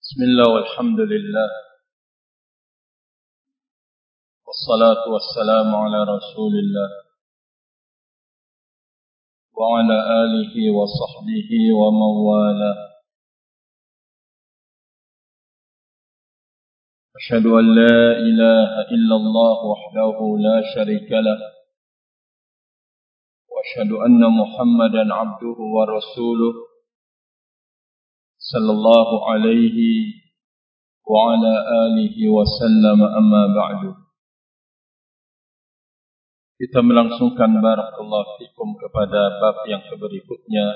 بسم الله والحمد لله والصلاة والسلام على رسول الله وعلى آله وصحبه ومن والاه. أشهد أن لا إله إلا الله وحده لا شريك له وأشهد أن محمدا عبده ورسوله صلى الله عليه وعلى آله وسلم. أما بعد. Kita melangsungkan barakallahu fikum kepada bab yang berikutnya,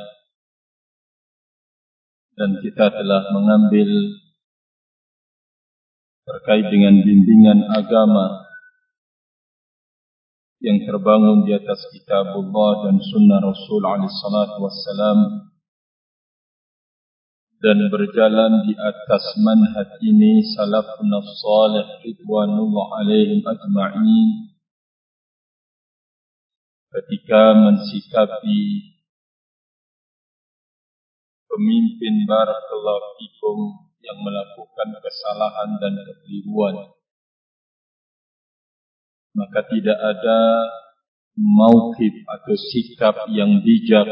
dan kita telah mengambil terkait dengan bimbingan agama yang terbangun di atas kitabullah dan sunnah Rasul alaihi salatu wassalam, dan berjalan di atas manhaj ini salafun salih ridwanullah alaihim ajma'in ketika mensikapi pemimpin barakallahu fikum yang melakukan kesalahan dan kekeliruan. Maka tidak ada mauqif atau sikap yang bijak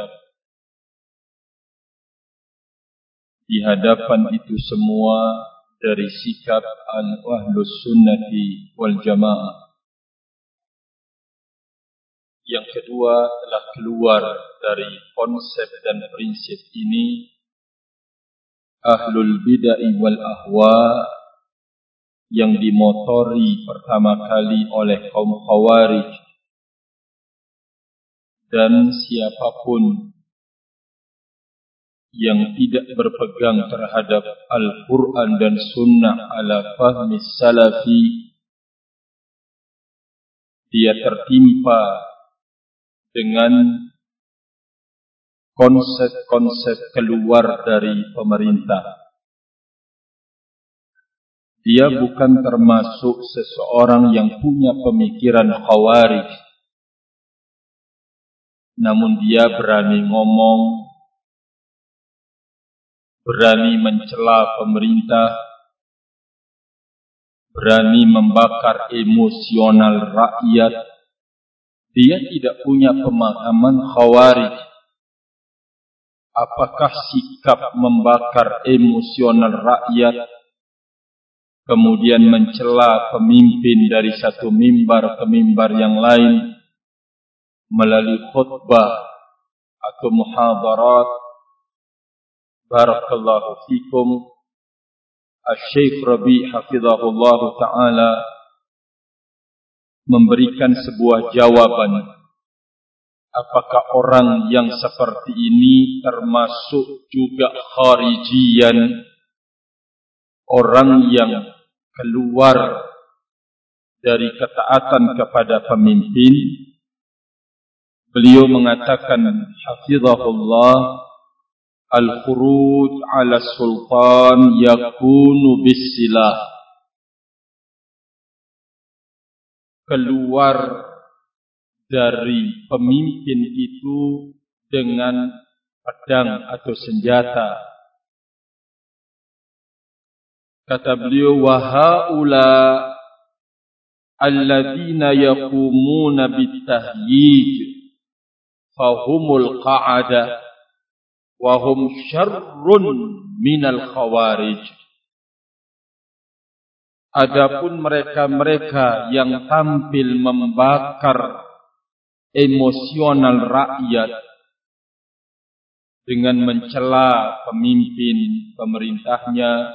di hadapan itu semua dari sikap al-ahlus sunnati wal jamaah. Yang kedua, telah keluar dari konsep dan prinsip ini ahlul bid'ah wal ahwa yang dimotori pertama kali oleh kaum khawarij, dan siapapun yang tidak berpegang terhadap Al-Quran dan Sunnah ala fahmi salafi, dia tertimpa dengan konsep-konsep keluar dari pemerintah. Dia bukan termasuk seseorang yang punya pemikiran khawarij, namun dia berani ngomong, berani mencela pemerintah, berani membakar emosional rakyat. Dia tidak punya pemahaman khawarij. Apakah sikap membakar emosional rakyat, kemudian mencela pemimpin dari satu mimbar ke mimbar yang lain, melalui khutbah atau muhadarat, barakallahu fikum, Asy-Syaikh Rabi' hafizahullah ta'ala memberikan sebuah jawaban. Apakah orang yang seperti ini termasuk juga kharijian, orang yang keluar dari ketaatan kepada pemimpin? Beliau mengatakan hafizahullah, al-khuruj ala sultan yakunu bis-silah. Keluar dari pemimpin itu dengan pedang atau senjata. Kata beliau, wa haula alladzina yaqumuna bitahyij fahumul qa'ada wa hum syarrun minal khawarij. Adapun mereka-mereka yang tampil membakar emosional rakyat dengan mencela pemimpin pemerintahnya,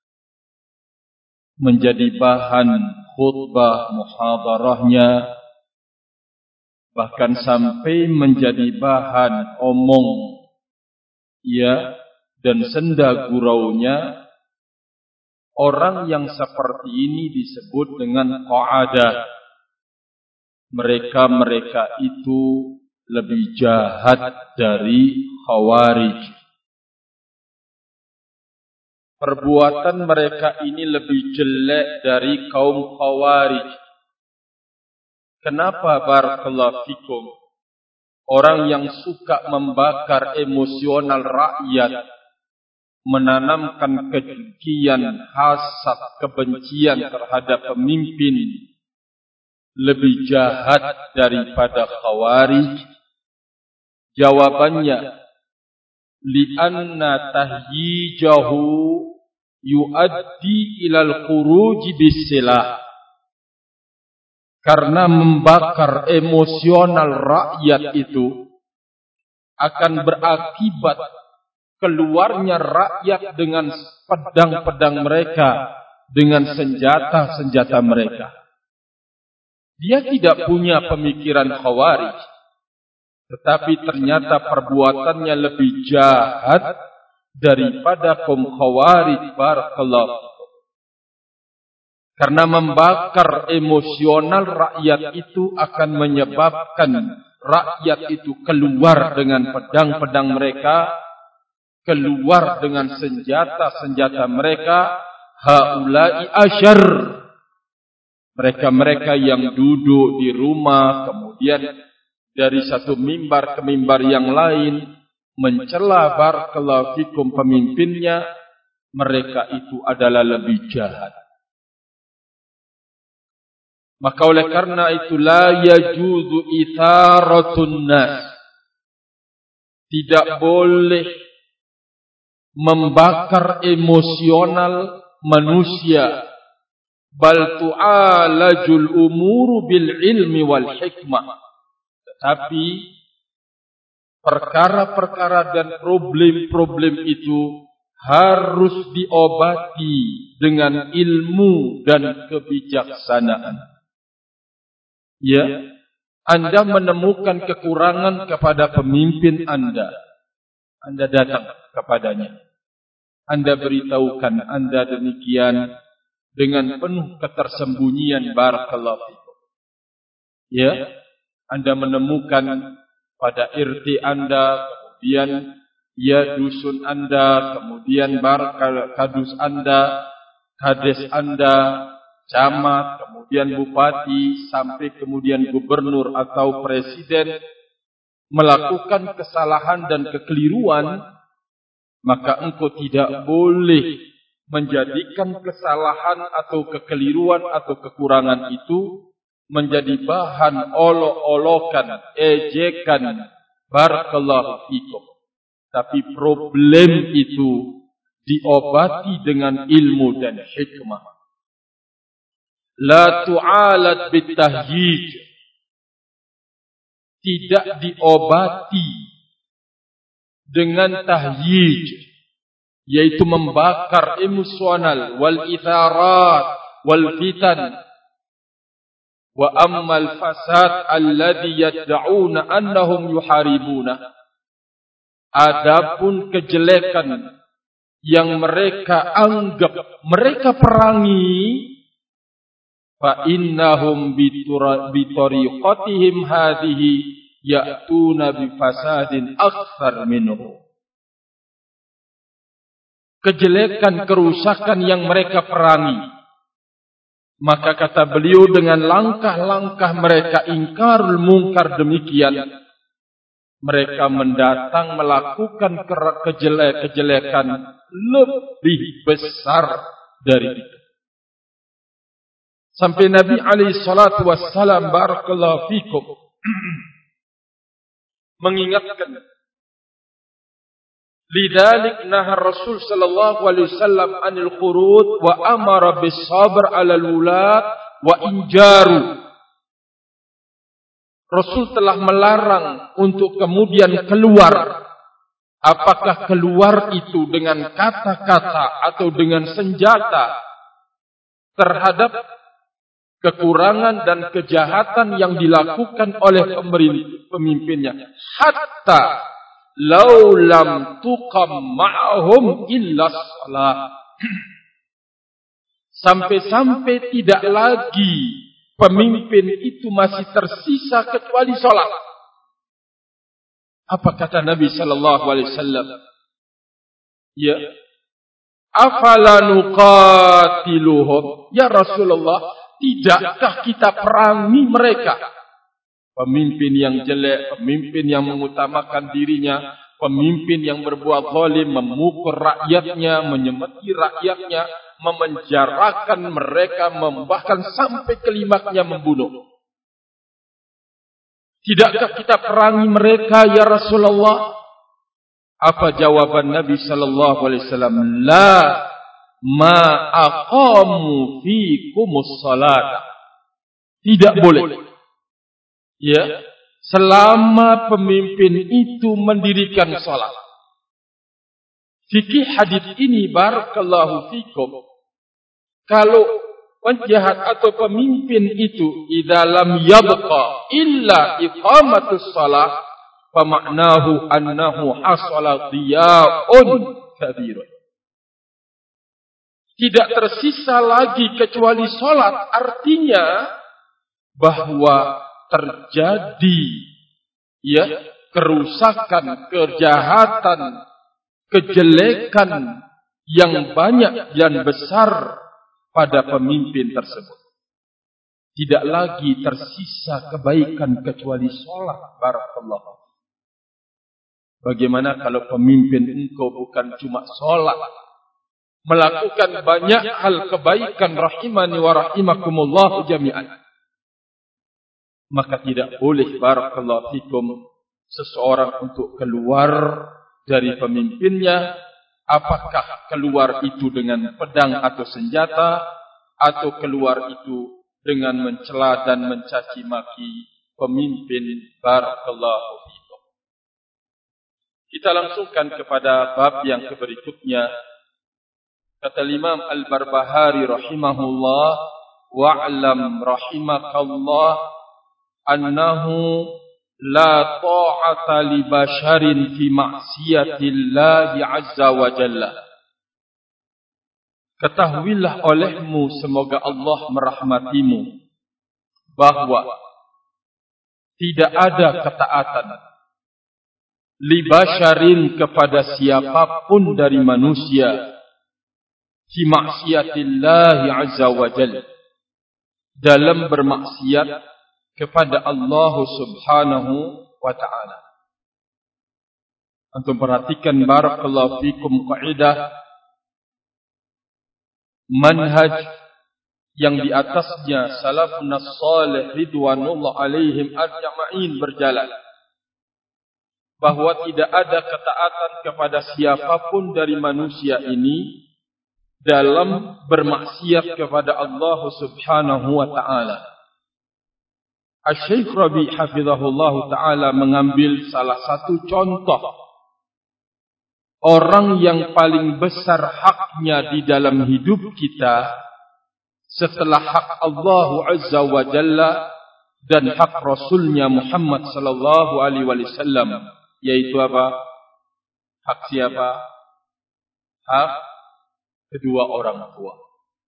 menjadi bahan khutbah muhadarahnya, bahkan sampai menjadi bahan omong dan senda guraunya. Orang yang seperti ini disebut dengan qa'adah. Mereka itu lebih jahat dari khawarij. Perbuatan mereka ini lebih jelek dari kaum khawarij. Kenapa barakallahu fikum? Orang yang suka membakar emosional rakyat, menanamkan kebencian, hasad, kebencian terhadap pemimpin lebih jahat daripada Khawarij? Jawabannya, li'anna tahyijahu yuaddi ilal khuruji bisilah. Karena membakar emosional rakyat itu akan berakibat keluarnya rakyat dengan pedang-pedang mereka, dengan senjata-senjata mereka. Dia tidak punya pemikiran Khawarij, tetapi ternyata perbuatannya lebih jahat daripada kaum Khawarij. Barakallahu. Karena membakar emosional rakyat itu akan menyebabkan rakyat itu keluar dengan pedang-pedang mereka, keluar dengan senjata-senjata mereka. Haulai asyar, mereka-mereka yang duduk di rumah, kemudian dari satu mimbar ke mimbar yang lain mencela barakallahu fikum pemimpinnya, mereka itu adalah lebih jahat. Maka oleh karena itu la yajuzu itharatun nas, tidak boleh membakar emosional manusia, bal tu'alajul umuru bil ilmi wal hikmah. Tetapi perkara-perkara dan problem-problem itu harus diobati dengan ilmu dan kebijaksanaan. Ya, Anda menemukan kekurangan kepada pemimpin Anda datang kepadanya, Anda beritahukan, Anda demikian dengan penuh ketersembunyian. Barakallahu fikum. Ya, Anda menemukan pada RT Anda, kemudian ya dusun Anda, kemudian kadus Anda, kades Anda, camat, kemudian bupati, sampai kemudian gubernur atau presiden melakukan kesalahan dan kekeliruan, maka engkau tidak boleh menjadikan kesalahan atau kekeliruan atau kekurangan itu menjadi bahan olok-olokan, ejekan. Barakallahu fikum. Tapi problem itu diobati dengan ilmu dan hikmah. La tu'alat bitahyij, tidak diobati dengan tahyij, yaitu membakar emosional, wal itharat wal fitan. Wa ammal fasad alladhi yad'una annahum yuharibuna, adapun kejelekan yang mereka anggap mereka perangi, fa innahum bitariqatihim hadhihi ya'tuna bi fasadin akthar minhu. Kejelekan, kerusakan yang mereka perangi, maka kata beliau dengan langkah-langkah mereka ingkarul mungkar demikian, mereka mendatang melakukan kejelekan lebih besar dari itu. Sampai Nabi alaihi salatu wassalam barakallahu fikum mengingatkan, lidzalik nahar Rasul sallallahu alaihi wasallam anil khurud wa amara bis sabr 'alal wulat wa injaru. Rasul telah melarang untuk kemudian keluar. Apakah keluar itu dengan kata-kata atau dengan senjata terhadap kekurangan dan kejahatan yang dilakukan oleh pemimpinnya, hatta law lam tuqam ma'hum illa shalah, sampai-sampai tidak lagi pemimpin itu masih tersisa kecuali salat. Apa kata Nabi sallallahu alaihi wasallam? Ya, afala nuqatiluhum, ya Rasulullah, tidakkah kita perangi mereka? Pemimpin yang jelek, pemimpin yang mengutamakan dirinya, pemimpin yang berbuat zalim, memukul rakyatnya, menyemeti rakyatnya, memenjarakan mereka, bahkan sampai kelimaknya membunuh. Tidakkah kita perangi mereka ya Rasulullah? Apa jawaban Nabi sallallahu alaihi wasallam? La ma aqamu fikumus salat. Tidak boleh. Ya, selama pemimpin itu mendirikan salat. Fikih hadis ini barakallahu fikum. Kalau penjahat atau pemimpin itu idza lam yabqa illa iqamatus salat, fa ma'nahu annahu hasala dhiya'un kabirun. Tidak tersisa lagi kecuali salat, artinya bahwa terjadi kerusakan, kejahatan, kejelekan yang banyak dan besar pada pemimpin tersebut. Tidak lagi tersisa kebaikan kecuali sholat. Barakallahu. Bagaimana kalau pemimpin engkau bukan cuma sholat, melakukan banyak hal kebaikan, rahimani wa rahimakumullah jami'an. Maka tidak boleh barakallahu fikum seseorang untuk keluar dari pemimpinnya. Apakah keluar itu dengan pedang atau senjata, atau keluar itu dengan mencela dan mencaci maki pemimpin. Barakallahu fikum. Kita langsungkan kepada bab yang berikutnya. Kata Imam Al-Barbahari rahimahullah, wa'lam rahimakallah annahu la ta'ata li basharin fi ma'siyatillahi azza wa jalla. Ketahuilah olehmu, semoga Allah merahmatimu, bahwa tidak ada ketaatan li basharin kepada siapapun dari manusia fi ma'siyatillahi azza wa jalla, dalam bermaksiat kepada Allah subhanahu wa ta'ala. Antum perhatikan barakallahu fikum kaidah manhaj yang di atasnya salafun salih ridwanullah alaihim ajma'in berjalan, bahwa tidak ada ketaatan kepada siapapun dari manusia ini dalam bermaksiat kepada Allah subhanahu wa ta'ala. Asy-Syaikh Rabi' hafizahullah ta'ala mengambil salah satu contoh orang yang paling besar haknya di dalam hidup kita setelah hak Allah azza wa jalla dan hak Rasulnya Muhammad sallallahu alaihi wasallam, yaitu apa? Hak siapa? Hak kedua orang tua.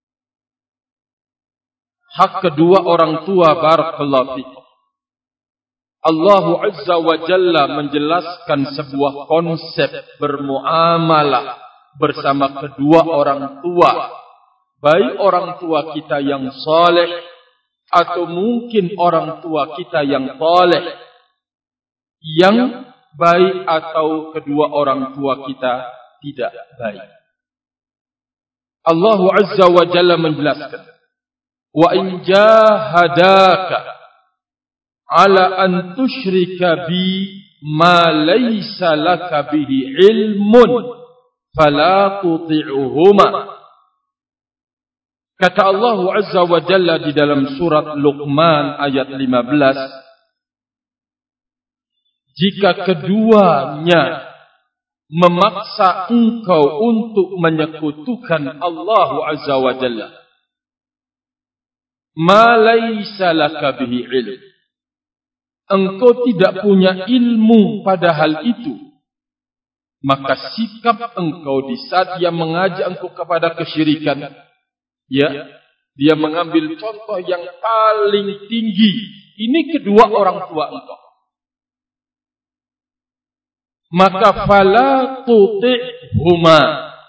Hak kedua orang tua, barakallahu fikum. Allah azza wa jalla menjelaskan sebuah konsep bermuamalah bersama kedua orang tua, baik orang tua kita yang saleh atau mungkin orang tua kita yang saleh, yang baik atau kedua orang tua kita tidak baik. Allah azza wa jalla menjelaskan, wa in jahadaka ala an tusyrika bi ma laysa laka bihi ilmun fala tuti'uhuma. Kata Allah azza wa jalla di dalam surat Luqman ayat 15, jika keduanya memaksa engkau untuk menyekutukan Allah azza wa jalla, ma laysa laka bihi ilm, engkau tidak punya ilmu pada hal itu, maka sikap engkau di saat dia mengajak engkau kepada kesyirikan, dia mengambil contoh yang paling tinggi, ini kedua orang tua engkau, maka fala tuti'huma,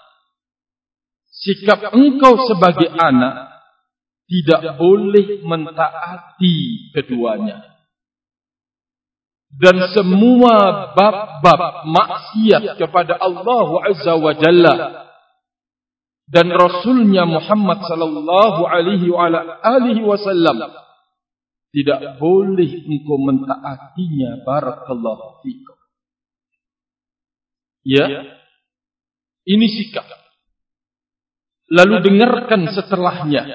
sikap engkau sebagai anak tidak boleh mentaati keduanya. dan semua bab-bab maksiat kepada Allah Azza wa Jalla dan Rasulnya Muhammad sallallahu alaihi wasallam, tidak boleh engkau mentaatinya. Barakallahu fikum. Ya, ini sikap. Lalu dengarkan setelahnya.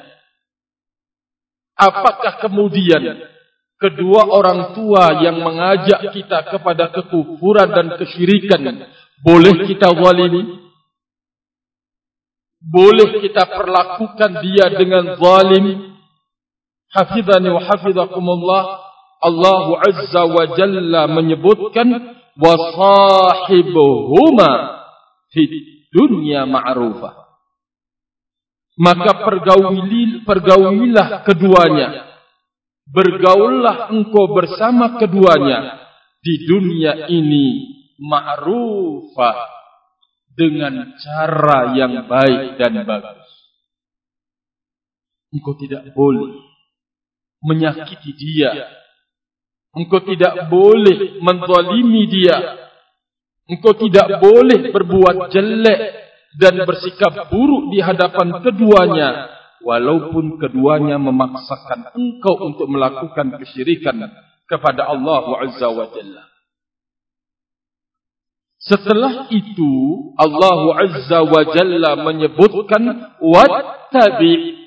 Apakah kemudian kedua orang tua yang mengajak kita kepada kekufuran dan kesyirikan boleh kita zalimi? Boleh kita perlakukan dia dengan zalim? Hafizani wa hafizakumullah, Allah Azza wa Jalla menyebutkan wasahibuhuma fid dunya ma'rufah. Maka pergaulilah keduanya, bergaullah engkau bersama keduanya di dunia ini ma'rufah, dengan cara yang baik dan bagus. Engkau tidak boleh menyakiti dia. Engkau tidak boleh menzalimi dia. Engkau tidak boleh berbuat jelek dan bersikap buruk di hadapan keduanya, walaupun keduanya memaksakan engkau untuk melakukan kesyirikan kepada Allah Azza wa Jalla. Setelah itu Allah Azza wa Jalla menyebutkan wattabi',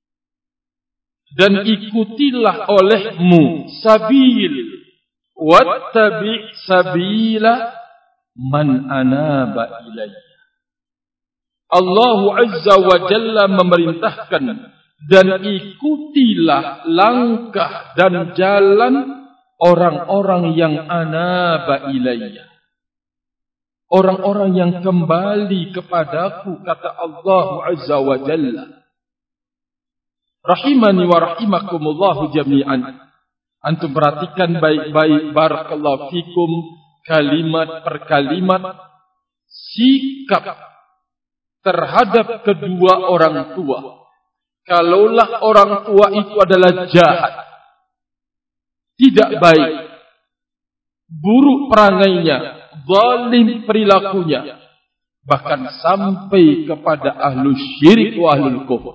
dan ikutilah olehmu sabil, wattabi' sabila man anaba ilayya. Allah Azza wa Jalla memerintahkan, dan ikutilah langkah dan jalan orang-orang yang anaba ilayya, orang-orang yang kembali kepadaku, kata Allah Azza wa Jalla. Rahimani wa rahimakumullahu jami'an. Antum perhatikan baik-baik, barakallahu fikum, kalimat per kalimat, sikap terhadap kedua orang tua. Kalaulah orang tua itu adalah jahat, tidak baik, buruk perangainya, zalim perilakunya, bahkan sampai kepada ahlu syirik wa ahlul kufur.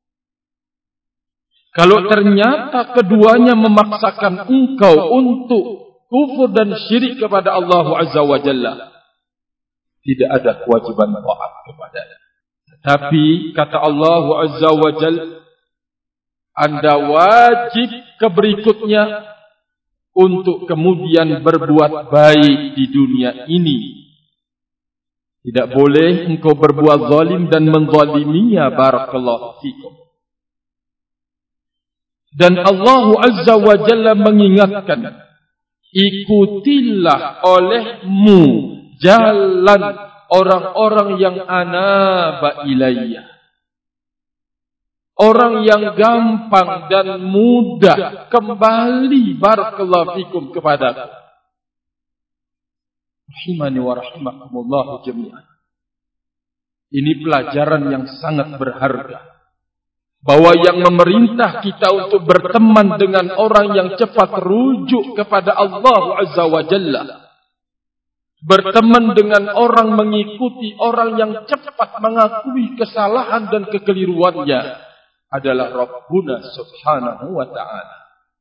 Kalau ternyata keduanya memaksakan engkau untuk kufur dan syirik kepada Allah Azza wa Jalla, tidak ada kewajiban taat kepadanya. Tapi kata Allah Azza wa Jalla, Anda wajib keberikutnya untuk kemudian berbuat baik di dunia ini. Tidak boleh engkau berbuat zalim dan menzaliminya. Barakallahu fikum. Dan Allah Azza wa Jalla mengingatkan, ikutilah olehmu jalan orang-orang yang anaba ilayya, orang yang gampang dan mudah kembali, barakallahu fikum, kepadaku. Rahimani wa rahimakumullahu jami'an. Ini pelajaran yang sangat berharga, bahwa yang memerintah kita untuk berteman dengan orang yang cepat rujuk kepada Allah Azza wa Jalla, berteman dengan orang, mengikuti orang yang cepat mengakui kesalahan dan kekeliruannya, adalah Rabbuna Subhanahu wa ta'ala.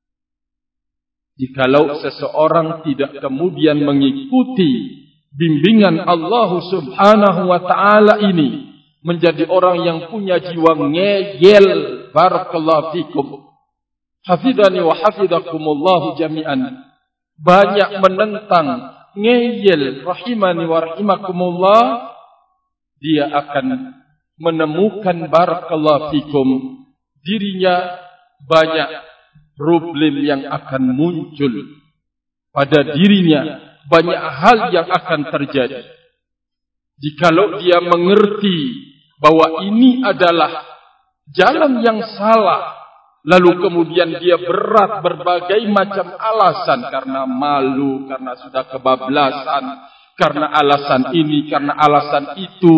Jikalau seseorang tidak kemudian mengikuti bimbingan Allah Subhanahu wa ta'ala ini, menjadi orang yang punya jiwa ngeyel, barakallahu fikum, hafidhani wa hafidhakumullahu jami'an, banyak menentang, ngeyel, rahimani wa rahimakumullah, dia akan menemukan, barakallahu fikum, dirinya banyak problem yang akan muncul pada dirinya, banyak hal yang akan terjadi. Jikalau dia mengerti bahwa ini adalah jalan yang salah, lalu kemudian dia berat berbagai macam alasan, karena malu, karena sudah kebablasan, karena alasan ini, karena alasan itu,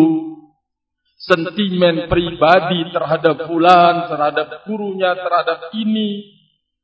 sentimen pribadi terhadap fulan, terhadap gurunya, terhadap ini,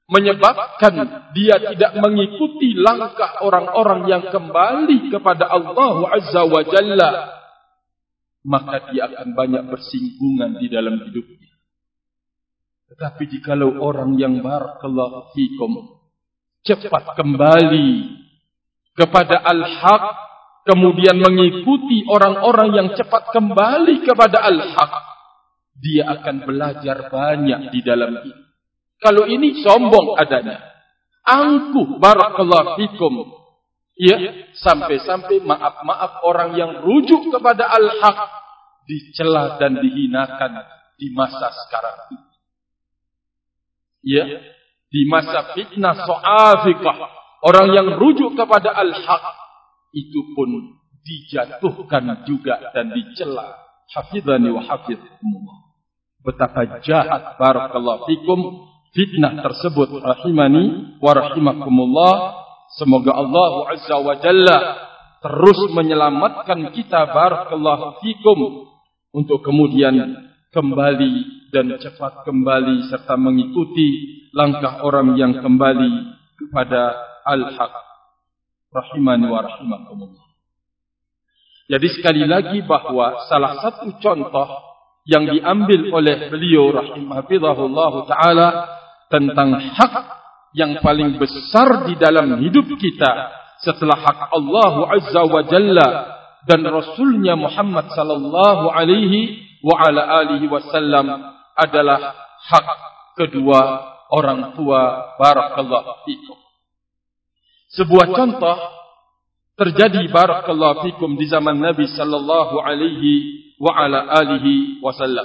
menyebabkan dia tidak mengikuti langkah orang-orang yang kembali kepada Allah Azza wa Jalla, maka dia akan banyak bersinggungan di dalam hidupnya. Tetapi jikalau orang yang barakallahu fikum cepat kembali kepada al-haq, kemudian mengikuti orang-orang yang cepat kembali kepada al-haq, dia akan belajar banyak di dalam ini. Kalau ini sombong adanya, angkuh barakallahu fikum, ya, sampai-sampai maaf orang yang rujuk kepada al-haq dicela dan dihinakan di masa sekarang ini. Ya, di masa fitnah so'afiqah, orang yang rujuk kepada al-haq itu pun dijatuhkan juga dan dicela. Hafizani wa hafizkumullah. Betapa jahat barakallahu fikum fitnah tersebut, rahimani wa rahimakumullah. Semoga Allah Azza wa Jalla terus menyelamatkan kita barakallahu fikum untuk kemudian kembali dan cepat kembali serta mengikuti langkah orang yang kembali kepada al-haq. Rahimani wa rahimakumullah. Jadi sekali lagi bahwa salah satu contoh yang diambil oleh beliau rahimahullah ta'ala tentang hak yang paling besar di dalam hidup kita setelah hak Allah Azza wa Jalla dan Rasulnya Muhammad sallallahu alaihi wa ala alihi wasallam adalah hak kedua orang tua barakallahu fikum. Sebuah contoh terjadi barakallahu fikum di zaman Nabi sallallahu alaihi wa ala alihi wasallam,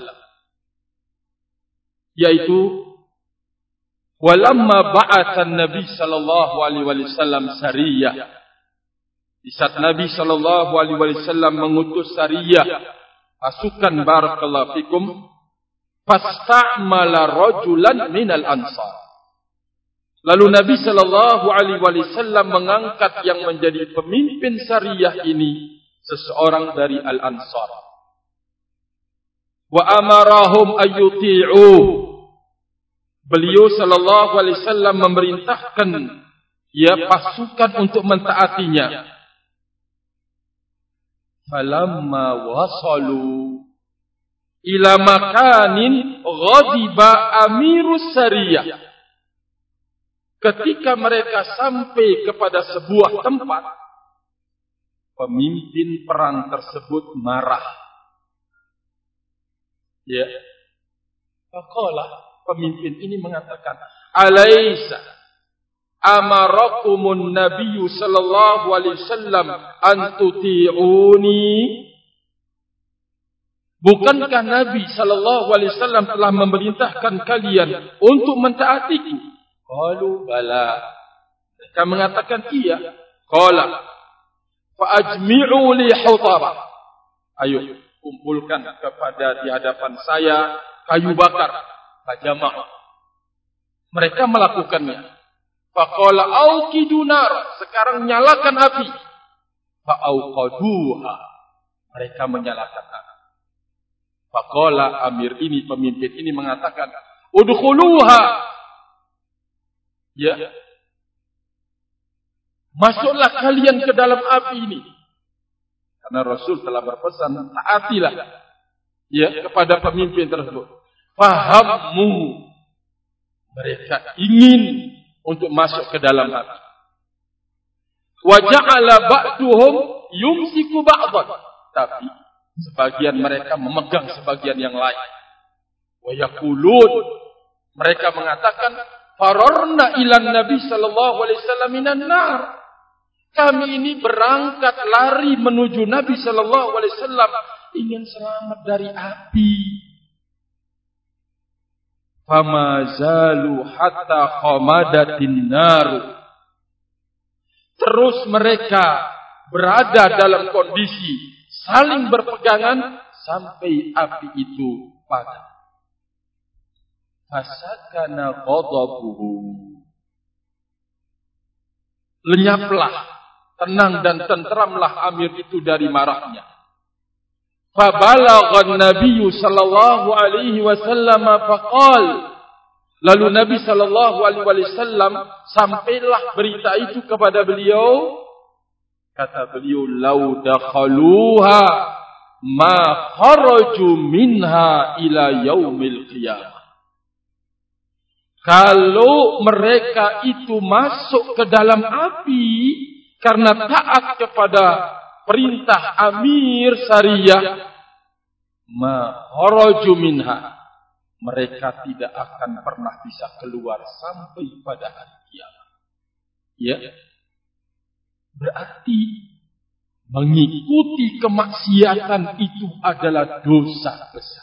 yaitu walamma ba'atha Nabi sallallahu alaihi wasallam sariyah. Di saat Nabi sallallahu alaihi wasallam mengutus sariyah, pasukan barakallahu fikum, fasta'mala rajulan minal ansar. Lalu Nabi sallallahu alaihi wasallam mengangkat yang menjadi pemimpin sariyah ini seseorang dari al-ansar. Wa amarahum ayyuti'u. Beliau sallallahu alaihi wasallam memerintahkan pasukan untuk mentaatinya. Falamma wasalu ila makanin ghadiba amirus sariyah. Ketika mereka sampai kepada sebuah tempat, pemimpin perang tersebut marah. Ya. Faqala, pemimpin ini mengatakan, "Alaisa amarakumun nabiyyu sallallahu alaihi wasallam an tuti'uni?" Bukankah Nabi sallallahu alaihi wasallam telah memerintahkan kalian untuk mentaatiku? Qalu bala. Mereka mengatakan iya. Qala fa ajmi'u li hutabah. Ayo kumpulkan kepada di hadapan saya kayu bakar, fajama'. Mereka melakukannya. Faqala auqidu nar, sekarang nyalakan api. Fa auqaduha, mereka menyalakan api. Faqala, amir ini, pemimpin ini mengatakan, udkhuluha, ya, masuklah kalian ke dalam api ini. Karena Rasul telah berpesan, taatilah ya kepada pemimpin tersebut. Fahammu, mereka ingin untuk masuk ke dalam api. Wa ja'ala ba'duhum yumsiku ba'dhan, tapi sebagian mereka memegang sebagian yang lain. Wa yaqulun, mereka mengatakan, fararna ilan Nabi sallallahu alaihi wasallam minan nar. Kami ini berangkat lari menuju Nabi sallallahu alaihi wasallam, ingin selamat dari api. Fama zalu hatta khamadatin nar. Terus mereka berada dalam kondisi saling berpegangan sampai api itu padam. Fasakana ghadabuhu. Lenyaplah, tenang dan tentramlah amir itu dari marahnya. Fabalaghan Nabi sallallahu alaihi wasallam faqal, Lalu Nabi sallallahu alaihi wasallam sampailah berita itu kepada beliau. Kata beliau, "Lau dakhaluha ma kharaju minha ila yaumil qiyamah." Kalau mereka itu masuk ke dalam api karena taat kepada perintah Amir Sariyah, ma kharaju minha, mereka tidak akan pernah bisa keluar sampai pada hari kiamat. Ya. Berarti mengikuti kemaksiatan itu adalah dosa besar.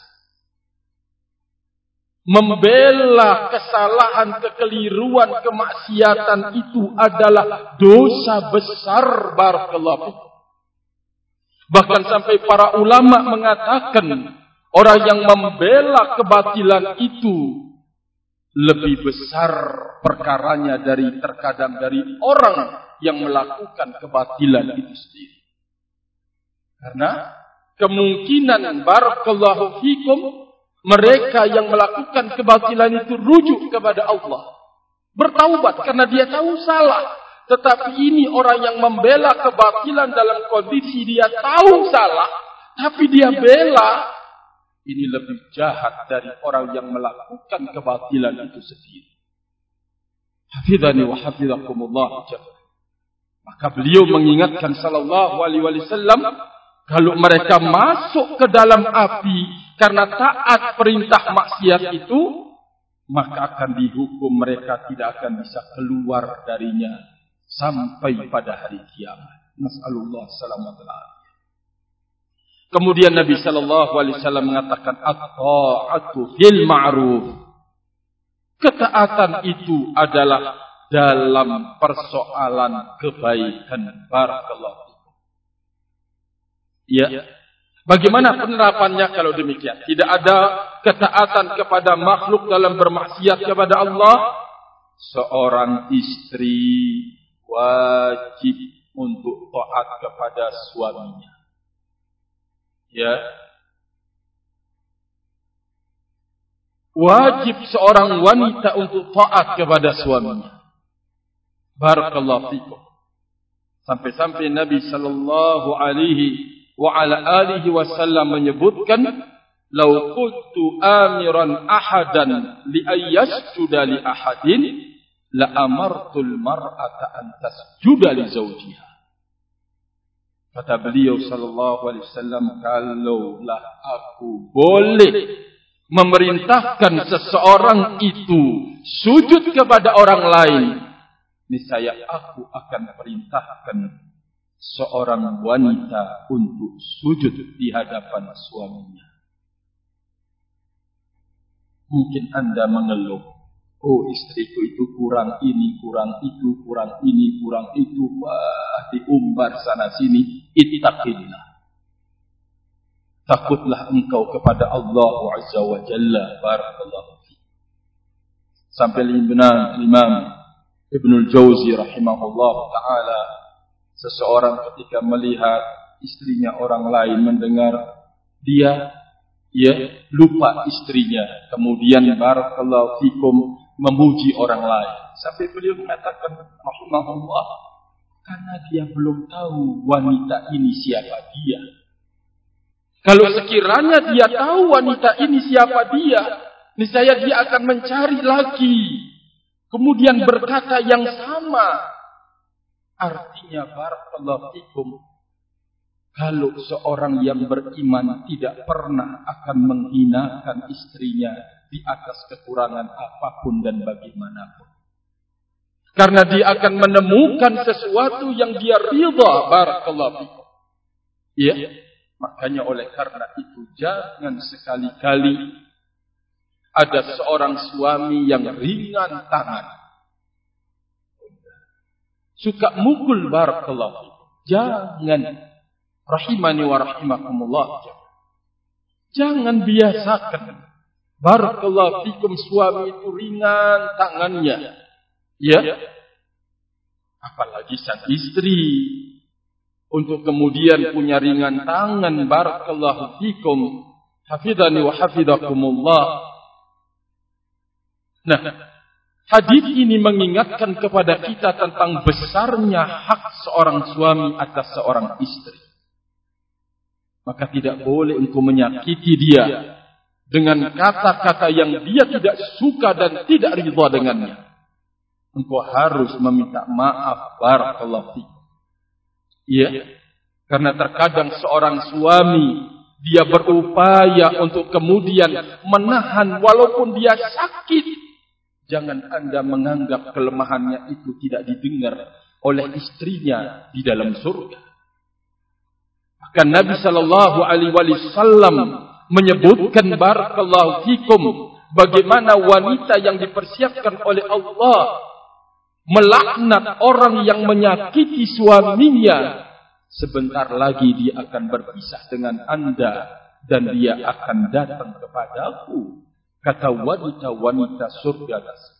Membela kesalahan, kekeliruan, kemaksiatan itu adalah dosa besar. Barakallahu fikum. Bahkan sampai para ulama mengatakan, orang yang membela kebatilan itu lebih besar perkaranya terkadang dari orang yang melakukan kebatilan itu sendiri. Karena kemungkinan barakallahu fikum, mereka yang melakukan kebatilan itu rujuk kepada Allah, bertaubat karena dia tahu salah. Tetapi ini orang yang membela kebatilan dalam kondisi dia tahu salah, tapi dia bela. Ini lebih jahat dari orang yang melakukan kebatilan itu sendiri. Hafidhani wa hafidhakumullah. Maka beliau mengingatkan sallallahu alaihi wasallam, kalau mereka masuk ke dalam api karena taat perintah maksiat itu, maka akan dihukum mereka tidak akan bisa keluar darinya sampai pada hari kiamat. Nas'alullah salamatul alaihi. Kemudian Nabi sallallahu alaihi wasallam mengatakan, at-ta'atu fil ma'ruf. Ketaatan itu adalah dalam persoalan kebaikan. Barakallahu fikum. Ya. Bagaimana penerapannya kalau demikian? Tidak ada ketaatan kepada makhluk dalam bermaksiat kepada Allah. Seorang istri wajib untuk taat kepada suaminya. Ya. Wajib seorang wanita untuk taat kepada suaminya. Barakallahu fikum. Sampai-sampai Nabi sallallahu alaihi wa ala alihi wasallam menyebutkan, "Lau kuntu amiran ahadan li ayyasjuda li ahadin la amartul mar'ata an tasjuda li zawjiha." Kata beliau sallallahu alaihi wasallam, kalaulah aku boleh memerintahkan seseorang itu sujud kepada orang lain, niscaya aku akan perintahkan seorang wanita untuk sujud di hadapan suaminya. Mungkin Anda mengeluh, oh istriku itu kurang ini, kurang itu, kurang ini, kurang itu, wah diumbar sana sini. Ittaqillah. Takutlah engkau kepada Allah Azza wa Jalla. Barakallahu fiik. Sampai Imam Ibnul Jauzi rahimahullah ta'ala, seseorang ketika melihat istrinya orang lain, mendengar dia lupa istrinya, kemudian barakallahu fikum memuji orang lain, sampai beliau mengatakan rahimahullah, karena dia belum tahu wanita ini siapa dia. Kalau sekiranya dia tahu wanita ini siapa dia, niscaya dia akan mencari lagi, kemudian berkata yang sama. Artinya barakallahu fikum, kalau seorang yang beriman tidak pernah akan menghinakan istrinya di atas kekurangan apapun dan bagaimanapun. Karena dia akan menemukan sesuatu yang dia ridha. Barakallahu fikum. Ya, makanya oleh karena itu jangan sekali-kali ada seorang suami yang ringan tangan, suka mukul. Barakallahu fikum. Jangan. Rahimani wa rahimakumullah. Jangan biasakan. Barakallahu fikum, suami itu ringan tangannya. Ya. Apalagi sang istri untuk kemudian punya ringan tangan. Barakallahu fikum. Hafidhani wa hafidhakumullah. Nah, hadis ini mengingatkan kepada kita tentang besarnya hak seorang suami atas seorang istri. Maka tidak boleh engkau menyakiti dia dengan kata-kata yang dia tidak suka dan tidak ridha dengannya. Engkau harus meminta maaf. Barakallahu fikum. Ya, karena terkadang seorang suami dia berupaya untuk kemudian menahan walaupun dia sakit. Jangan Anda menganggap kelemahannya itu tidak didengar oleh istrinya di dalam surga. Bahkan Nabi sallallahu alaihi wasallam menyebutkan barakallahu fikum bagaimana wanita yang dipersiapkan oleh Allah melaknat orang yang menyakiti suaminya. Sebentar lagi dia akan berpisah dengan Anda dan dia akan datang kepadaku. Kata wanita-wanita surga tersebut.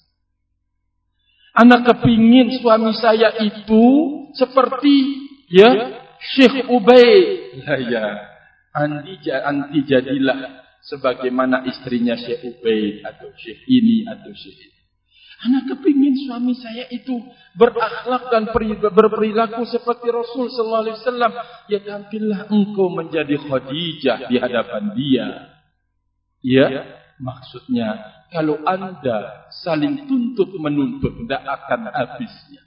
Anak kepingin suami saya itu seperti ya Syekh Ubaid. Ya. Anti jadilah sebagaimana istrinya Syekh Ubaid atau Syekh ini atau Syekh itu. Anak kepingin suami saya itu berakhlak dan berperilaku seperti Rasul sallallahu alaihi wasallam. Ya tampillah engkau menjadi Khadijah di hadapan dia. Ya, maksudnya kalau Anda saling tuntut menuntut tidak akan habisnya.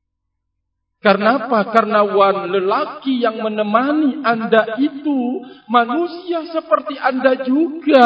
Karena apa? Karena lelaki yang menemani Anda itu manusia seperti Anda juga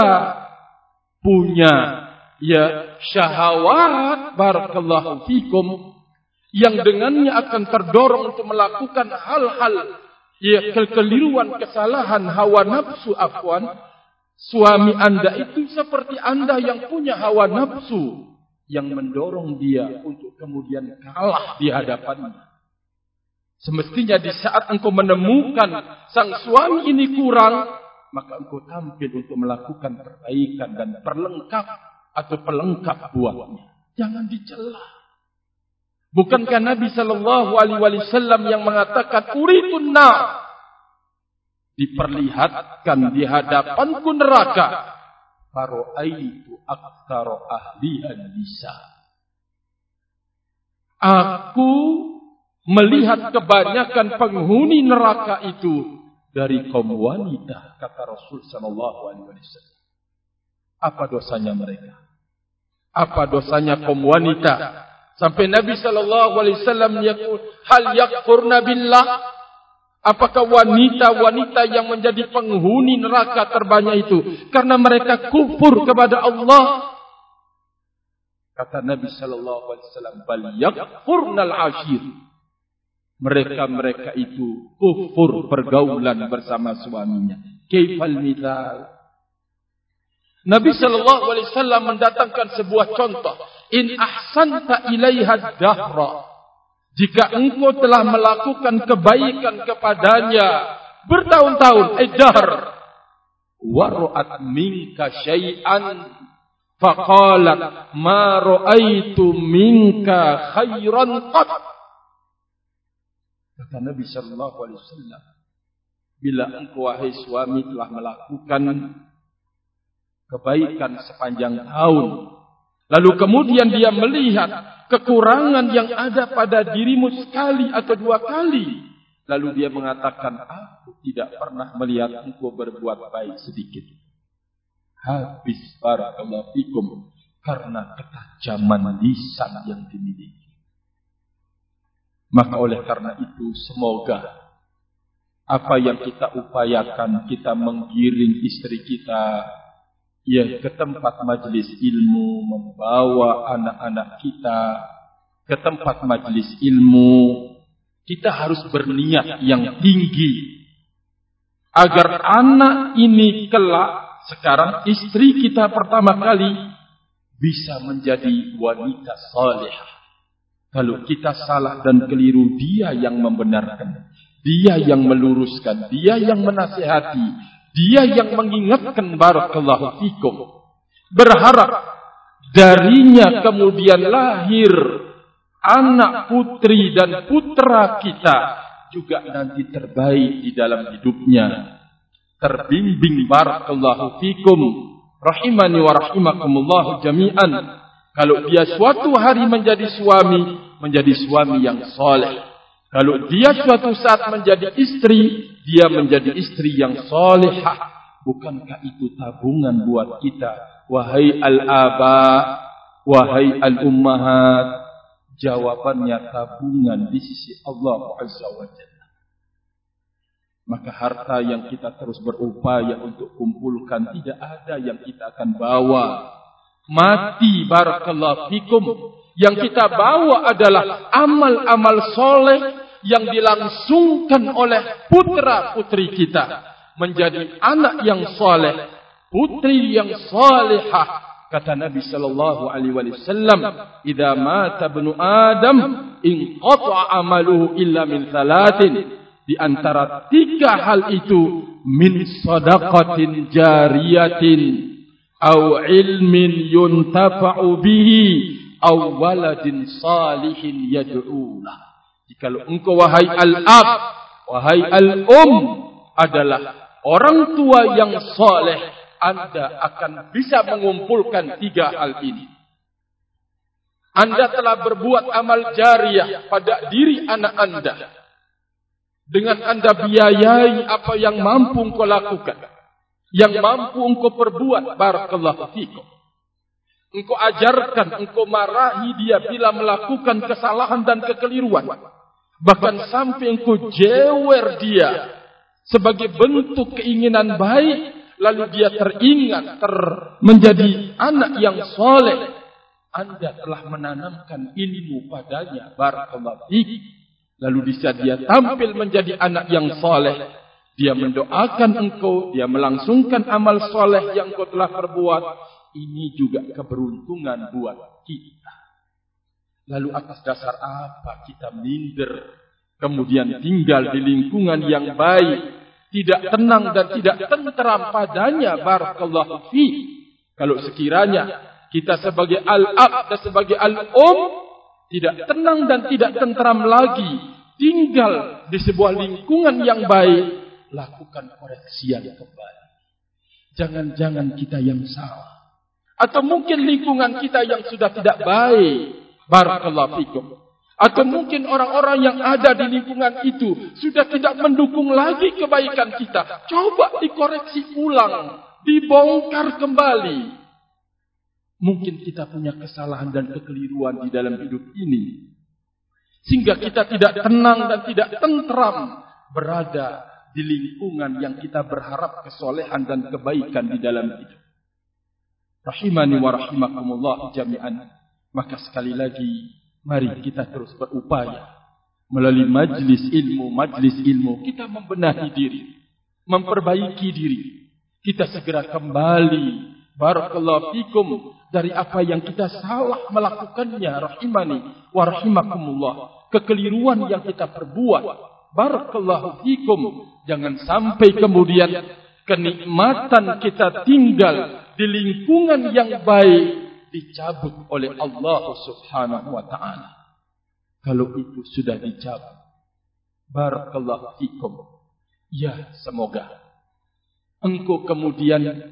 punya ya syahwat barakallahu fikum yang dengannya akan terdorong untuk melakukan hal-hal ya kekeliruan, kesalahan, hawa nafsu afwan. Suami Anda itu seperti Anda yang punya hawa nafsu yang mendorong dia untuk kemudian kalah di hadapannya. Semestinya di saat engkau menemukan sang suami ini kurang, maka engkau tampil untuk melakukan perbaikan dan pelengkap buatnya. Jangan dicela. Bukankah Nabi sallallahu alaihi wasallam yang mengatakan uritun nar, diperlihatkan di hadapanku neraka, faro'aitu aktsara ahliha nisa. Aku melihat kebanyakan penghuni neraka itu dari kaum wanita, kata Rasul sallallahu alaihi wasallam. Apa dosanya mereka? Apa dosanya kaum wanita? Sampai Nabi sallallahu alaihi wasallam yaqul, hal yakfurna billah? Apakah wanita-wanita yang menjadi penghuni neraka terbanyak itu karena mereka kufur kepada Allah? Kata Nabi sallallahu alaihi wasallam, bal yakfurnal ashir. Mereka itu kufur pergaulan bersama suaminya. Kaifal mithal? Nabi sallallahu alaihi wasallam mendatangkan sebuah contoh. In ahsanta ilaiha dahra. Jika engkau telah melakukan kebaikan kepadanya bertahun-tahun, dahr, waru'at minka syai'an faqalat ma ra'aitu minka khairan qat. Kata Nabi sallallahu alaihi wasallam, bila engkau wahai suami telah melakukan kebaikan sepanjang tahun, lalu kemudian dia melihat kekurangan yang ada pada dirimu sekali atau dua kali, lalu dia mengatakan, aku tidak pernah melihat engkau berbuat baik sedikit. Habis barakallahu fikum karena ketajaman lisan yang dimiliki. Maka oleh karena itu semoga apa yang kita upayakan, kita menggiring istri kita ya ke tempat majelis ilmu, membawa anak-anak kita ke tempat majelis ilmu, kita harus berniat yang tinggi agar anak ini kelak, sekarang istri kita pertama kali bisa menjadi wanita salihah. Kalau kita salah dan keliru, dia yang membenarkan, dia yang meluruskan, dia yang menasihati, dia yang mengingatkan barakallahu fikum. Berharap darinya kemudian lahir anak putri dan putra kita juga nanti terbaik di dalam hidupnya. Terbimbing barakallahu fikum. Rahimani wa rahimakumullah jami'an. Kalau dia suatu hari menjadi suami yang soleh. Kalau dia suatu saat menjadi istri, dia menjadi istri yang solehah. Bukankah itu tabungan buat kita? Wahai al-aba, wahai al-ummahat. Jawabannya tabungan di sisi Allah Azza wa Jalla. Maka harta yang kita terus berupaya untuk kumpulkan, tidak ada yang kita akan bawa mati, barakallahu fikum. Yang kita bawa adalah amal-amal soleh yang dilangsungkan oleh putra-putri kita menjadi anak yang soleh, putri yang solehah. Kata Nabi sallallahu alaihi wasallam, "Idza mata ibnu Adam, inqata'a amaluhu illa min thalathin." Di antara 3 hal itu, min shadaqatin jariyatin, au ilmin yuntafa'u bihi, au waladin salihin yad'ulah. Jikalau engkau wahai al-ab, wahai al-um adalah orang tua yang soleh, Anda akan bisa mengumpulkan 3 hal ini. Anda telah berbuat amal jariyah pada diri anak Anda. Dengan Anda biayai apa yang mampu engkau lakukan, yang mampu engkau perbuat, barakallahu fikum. Engkau ajarkan, engkau marahi dia bila melakukan kesalahan dan kekeliruan. Bahkan sampai engkau jewer dia sebagai bentuk keinginan baik, lalu dia teringat menjadi anak yang soleh. Anda telah menanamkan ilmu padanya, barakallahu fikum. Lalu bisa dia tampil menjadi anak yang soleh. Dia mendoakan engkau, dia melangsungkan amal soleh yang engkau telah perbuat. Ini juga keberuntungan buat kita. Lalu atas dasar apa kita minder, kemudian tinggal di lingkungan yang baik, tidak tenang dan tidak tenteram padanya, barakallahu fi. Kalau sekiranya kita sebagai al-ab dan sebagai al-um tidak tenang dan tidak tenteram lagi, tinggal di sebuah lingkungan yang baik, lakukan koreksian kembali. Jangan-jangan kita yang salah, atau mungkin lingkungan kita yang sudah tidak baik, barakallahu fikum. Atau mungkin orang-orang yang ada di lingkungan itu sudah tidak mendukung lagi kebaikan kita. Coba dikoreksi ulang, dibongkar kembali. Mungkin kita punya kesalahan dan kekeliruan di dalam hidup ini, sehingga kita tidak tenang dan tidak tentram berada di lingkungan yang kita berharap kesolehan dan kebaikan di dalam hidup. Rahimani wa rahimakumullah jami'an. Maka sekali lagi, mari kita terus berupaya melalui majlis ilmu kita membenahi diri, memperbaiki diri. Kita segera kembali, barakallahu fikum, dari apa yang kita salah melakukannya, rahimani wa rahimakumullah. Kekeliruan yang kita perbuat, barakallahu fikum. Jangan sampai kemudian kenikmatan kita tinggal di lingkungan yang baik dicabut oleh Allah Subhanahu wa ta'ala. Kalau itu sudah dicabut, barakallahu fikum, ya semoga engkau kemudian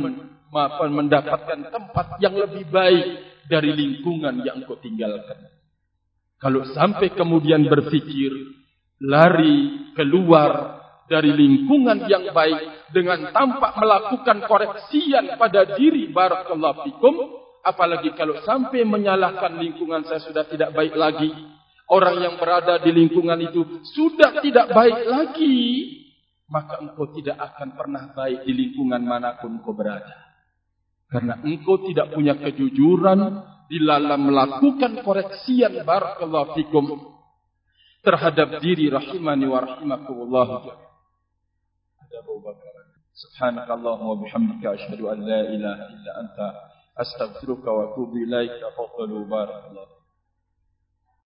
mendapatkan tempat yang lebih baik dari lingkungan yang engkau tinggalkan. Kalau sampai kemudian berfikir lari keluar dari lingkungan yang baik dengan tanpa melakukan koreksian pada diri, barakallahu fikum, apalagi kalau sampai menyalahkan lingkungan saya sudah tidak baik lagi, orang yang berada di lingkungan itu sudah tidak baik lagi, maka engkau tidak akan pernah baik di lingkungan manapun engkau berada. Karena engkau tidak punya kejujuran di dalam melakukan koreksian, barakallahu fikum, terhadap diri, rahimani wa rahimakumullah. Ada Abu Bakar. Subhanakallahumma wa bihamdika asyhadu an la ilaha illa anta astaghfiruka wa atubu ilaika. Fadlu barakallahu.